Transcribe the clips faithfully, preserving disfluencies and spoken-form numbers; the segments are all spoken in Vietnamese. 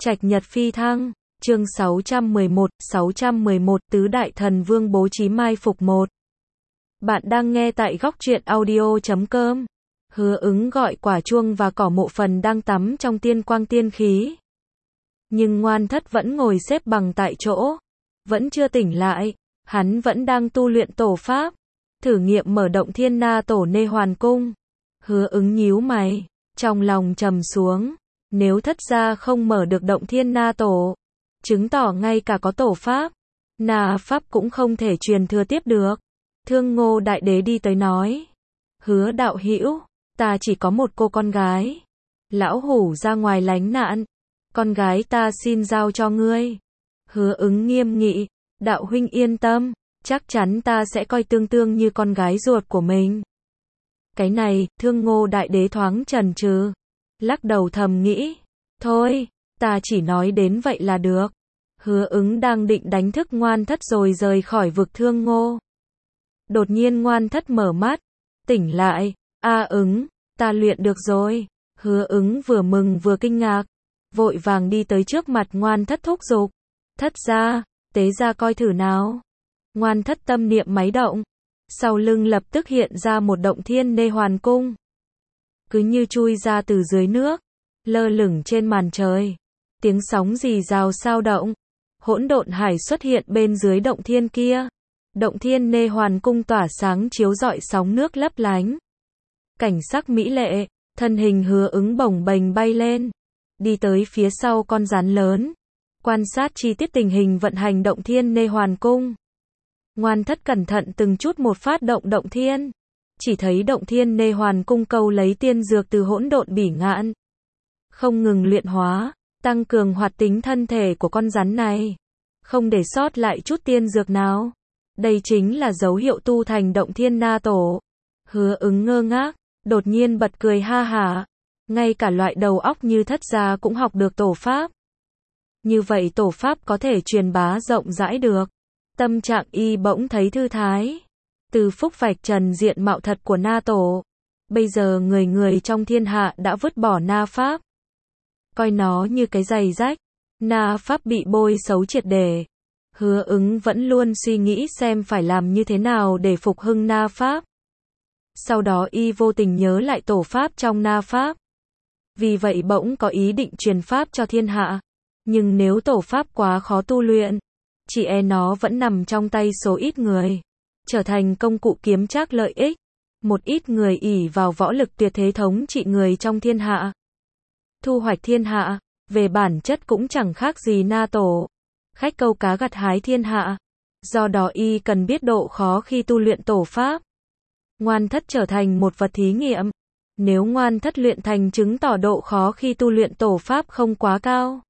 Trạch Nhật Phi Thăng, chương sáu trăm mười một, sáu trăm mười một Tứ Đại Thần Vương bố trí mai phục một. Bạn đang nghe tại góc truyện audio chấm com. Hứa Ứng gọi quả chuông và cỏ mộ phần đang tắm trong tiên quang tiên khí. Nhưng Ngoan Thất vẫn ngồi xếp bằng tại chỗ, vẫn chưa tỉnh lại, hắn vẫn đang tu luyện tổ pháp, thử nghiệm mở động Thiên Na Tổ Nê Hoàn Cung. Hứa Ứng nhíu mày, trong lòng trầm xuống, nếu Thất gia không mở được động Thiên Na Tổ, chứng tỏ ngay cả có tổ pháp, Na pháp cũng không thể truyền thừa tiếp được. Thương Ngô Đại Đế đi tới nói, Hứa đạo hữu, ta chỉ có một cô con gái, lão hủ ra ngoài lánh nạn, con gái ta xin giao cho ngươi. Hứa Ứng nghiêm nghị, đạo huynh yên tâm, chắc chắn ta sẽ coi Tương Tương như con gái ruột của mình. Cái này, Thương Ngô Đại Đế thoáng chần chừ, lắc đầu thầm nghĩ, thôi, ta chỉ nói đến vậy là được. Hứa Ứng đang định đánh thức Ngoan Thất rồi rời khỏi vực Thương Ngô. Đột nhiên Ngoan Thất mở mắt, tỉnh lại, a Ứng, ta luyện được rồi. Hứa Ứng vừa mừng vừa kinh ngạc, vội vàng đi tới trước mặt Ngoan Thất thúc giục, Thất gia, tế gia coi thử nào. Ngoan Thất tâm niệm máy động, sau lưng lập tức hiện ra một động Thiên Nê Hoàn Cung, cứ như chui ra từ dưới nước, lơ lửng trên màn trời. Tiếng sóng rì rào sao động, hỗn độn hải xuất hiện bên dưới động thiên kia. Động Thiên Nê Hoàn Cung tỏa sáng chiếu rọi sóng nước lấp lánh, cảnh sắc mỹ lệ. Thân hình Hứa Ứng bồng bềnh bay lên, đi tới phía sau con rắn lớn, quan sát chi tiết tình hình vận hành động Thiên Nê Hoàn Cung. Ngoan Thất cẩn thận từng chút một phát động động thiên, chỉ thấy động Thiên Nê Hoàn Cung câu lấy tiên dược từ hỗn độn bỉ ngạn, không ngừng luyện hóa, tăng cường hoạt tính thân thể của con rắn này, không để sót lại chút tiên dược nào. Đây chính là dấu hiệu tu thành động Thiên Na Tổ. Hứa Ứng ngơ ngác, đột nhiên bật cười ha hả, ngay cả loại đầu óc như Thất gia cũng học được tổ pháp. Như vậy tổ pháp có thể truyền bá rộng rãi được. Tâm trạng y bỗng thấy thư thái. Từ phúc vạch trần diện mạo thật của Na Tổ, bây giờ người người trong thiên hạ đã vứt bỏ Na pháp, coi nó như cái giày rách. Na pháp bị bôi xấu triệt để. Hứa Ứng vẫn luôn suy nghĩ xem phải làm như thế nào để phục hưng Na pháp. Sau đó y vô tình nhớ lại tổ pháp trong Na pháp, vì vậy bỗng có ý định truyền pháp cho thiên hạ. Nhưng nếu tổ pháp quá khó tu luyện, chỉ e nó vẫn nằm trong tay số ít người, trở thành công cụ kiếm trác lợi ích. Một ít người ỷ vào võ lực tuyệt thế thống trị người trong thiên hạ, thu hoạch thiên hạ, về bản chất cũng chẳng khác gì Na Tổ, khách câu cá gặt hái thiên hạ. Do đó y cần biết độ khó khi tu luyện tổ pháp. Ngoan Thất trở thành một vật thí nghiệm. Nếu Ngoan Thất luyện thành chứng tỏ độ khó khi tu luyện tổ pháp không quá cao,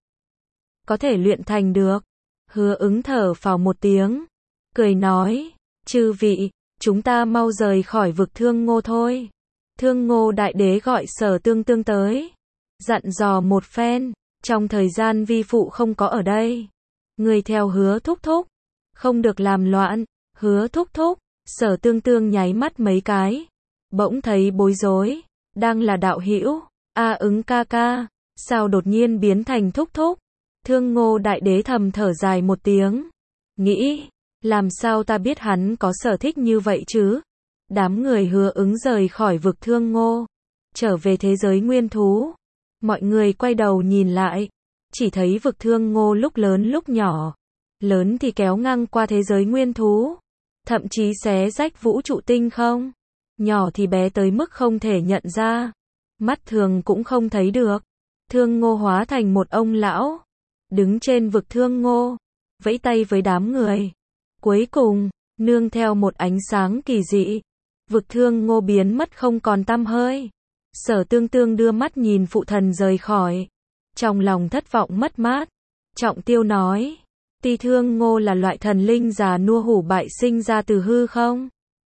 có thể luyện thành được. Hứa Ứng thở phào một tiếng, cười nói, chư vị, chúng ta mau rời khỏi vực Thương Ngô thôi. Thương Ngô Đại Đế gọi Sở Tương Tương tới, dặn dò một phen, trong thời gian vi phụ không có ở đây, người theo Hứa thúc thúc, không được làm loạn. Hứa thúc thúc, Sở Tương Tương nháy mắt mấy cái, bỗng thấy bối rối, đang là đạo hữu, a Ứng ca ca, sao đột nhiên biến thành thúc thúc. Thương Ngô Đại Đế thầm thở dài một tiếng, nghĩ, làm sao ta biết hắn có sở thích như vậy chứ. Đám người Hứa Ứng rời khỏi vực Thương Ngô, trở về thế giới nguyên thú. Mọi người quay đầu nhìn lại, chỉ thấy vực Thương Ngô lúc lớn lúc nhỏ, lớn thì kéo ngang qua thế giới nguyên thú, thậm chí xé rách vũ trụ tinh không, nhỏ thì bé tới mức không thể nhận ra, mắt thường cũng không thấy được. Thương Ngô hóa thành một ông lão, đứng trên vực Thương Ngô, vẫy tay với đám người. Cuối cùng, nương theo một ánh sáng kỳ dị, vực Thương Ngô biến mất không còn tăm hơi. Sở Tương Tương đưa mắt nhìn phụ thần rời khỏi, trong lòng thất vọng mất mát. Trọng Tiêu nói, tuy Thương Ngô là loại thần linh già nua hủ bại sinh ra từ hư không,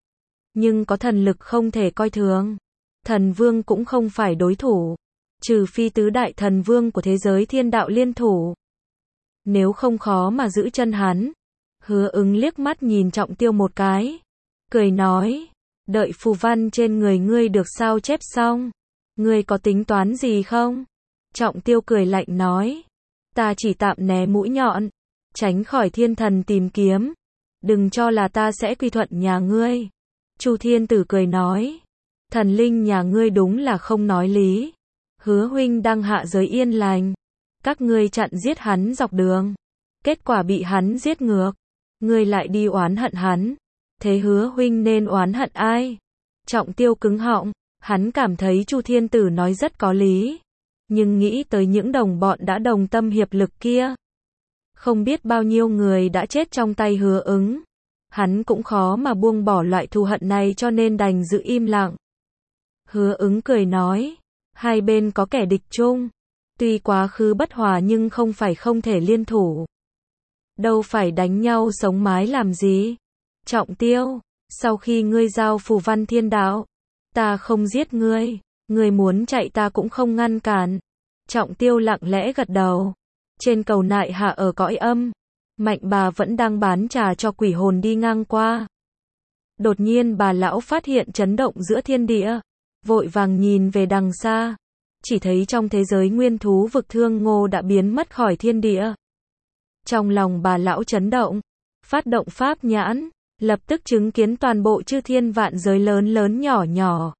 nhưng có thần lực không thể coi thường. Thần vương cũng không phải đối thủ, trừ phi tứ đại thần vương của thế giới thiên đạo liên thủ, nếu không khó mà giữ chân hắn. Hứa Ứng liếc mắt nhìn Trọng Tiêu một cái, cười nói, đợi phù văn trên người ngươi được sao chép xong, ngươi có tính toán gì không? Trọng Tiêu cười lạnh nói, Ta chỉ tạm né mũi nhọn, tránh khỏi thiên thần tìm kiếm. Đừng cho là ta sẽ quy thuận nhà ngươi. Chu Thiên Tử cười nói. Thần linh nhà ngươi đúng là không nói lý. Hứa huynh đang hạ giới yên lành. Các ngươi chặn giết hắn dọc đường. Kết quả bị hắn giết ngược. Ngươi lại đi oán hận hắn. Thế Hứa huynh nên oán hận ai? Trọng Tiêu cứng họng. Hắn cảm thấy Chu Thiên Tử nói rất có lý. Nhưng nghĩ tới những đồng bọn đã đồng tâm hiệp lực kia. Không biết bao nhiêu người đã chết trong tay Hứa Ứng. Hắn cũng khó mà buông bỏ loại thù hận này cho nên đành giữ im lặng. Hứa Ứng cười nói. Hai bên có kẻ địch chung. Tuy quá khứ bất hòa nhưng không phải không thể liên thủ. Đâu phải đánh nhau sống mái làm gì. Trọng Tiêu, sau khi ngươi giao phù văn thiên đạo, ta không giết ngươi. Ngươi muốn chạy ta cũng không ngăn cản. Trọng Tiêu lặng lẽ gật đầu. Trên cầu nại hạ ở cõi âm, Mạnh bà vẫn đang bán trà cho quỷ hồn đi ngang qua. Đột nhiên bà lão phát hiện chấn động giữa thiên địa, vội vàng nhìn về đằng xa, chỉ thấy trong thế giới nguyên thú vực Thương Ngô đã biến mất khỏi thiên địa. Trong lòng bà lão chấn động, phát động pháp nhãn, lập tức chứng kiến toàn bộ chư thiên vạn giới lớn lớn nhỏ nhỏ.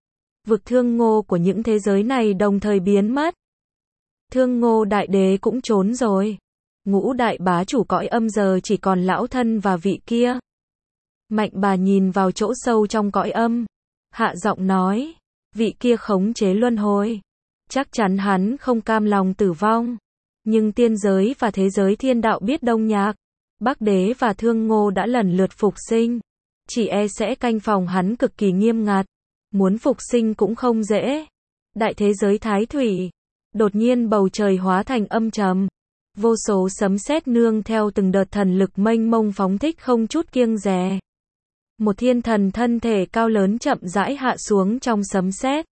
Vực Thương Ngô của những thế giới này đồng thời biến mất. Thương Ngô đại đế cũng trốn rồi. Ngũ đại bá chủ cõi âm giờ chỉ còn lão thân và vị kia. Mạnh bà nhìn vào chỗ sâu trong cõi âm, hạ giọng nói, vị kia khống chế luân hồi. Chắc chắn hắn không cam lòng tử vong. Nhưng tiên giới và thế giới thiên đạo biết Đông Nhạc, Bắc Đế và Thương Ngô đã lần lượt phục sinh. Chỉ e sẽ canh phòng hắn cực kỳ nghiêm ngặt. Muốn phục sinh cũng không dễ. Đại thế giới Thái Thủy. Đột nhiên bầu trời hóa thành âm trầm. Vô số sấm sét nương theo từng đợt thần lực mênh mông phóng thích không chút kiêng dè. Một thiên thần thân thể cao lớn chậm rãi hạ xuống trong sấm sét.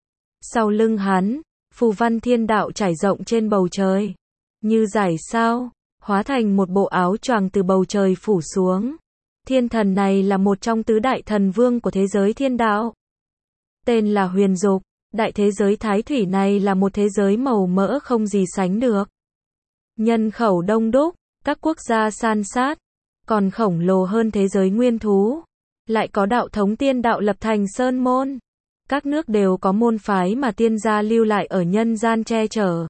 Sau lưng hắn, phù văn thiên đạo trải rộng trên bầu trời. Như dải sao, hóa thành một bộ áo choàng từ bầu trời phủ xuống. Thiên thần này là một trong tứ đại thần vương của thế giới thiên đạo. Tên là Huyền Dục. Đại thế giới Thái Thủy này là một thế giới màu mỡ không gì sánh được. Nhân khẩu đông đúc, các quốc gia san sát, còn khổng lồ hơn thế giới nguyên thú. Lại có đạo thống tiên đạo lập thành sơn môn. Các nước đều có môn phái mà tiên gia lưu lại ở nhân gian che chở.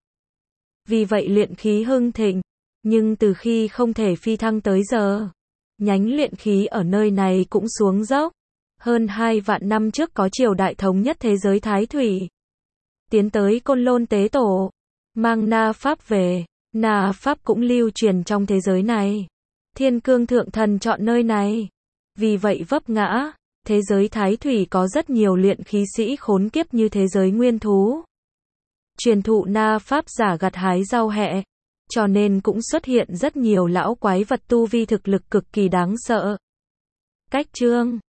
Vì vậy luyện khí hưng thịnh. Nhưng từ khi không thể phi thăng tới giờ, nhánh luyện khí ở nơi này cũng xuống dốc. Hơn hai vạn năm trước có triều đại thống nhất thế giới Thái Thủy. Tiến tới Côn Lôn Tế Tổ. Mang Na Pháp về. Na Pháp cũng lưu truyền trong thế giới này. Thiên Cương Thượng Thần chọn nơi này. Vì vậy vấp ngã. Thế giới Thái Thủy có rất nhiều luyện khí sĩ khốn kiếp như thế giới nguyên thú. Truyền thụ Na Pháp giả gặt hái rau hẹ. Cho nên cũng xuất hiện rất nhiều lão quái vật tu vi thực lực cực kỳ đáng sợ. Cách chương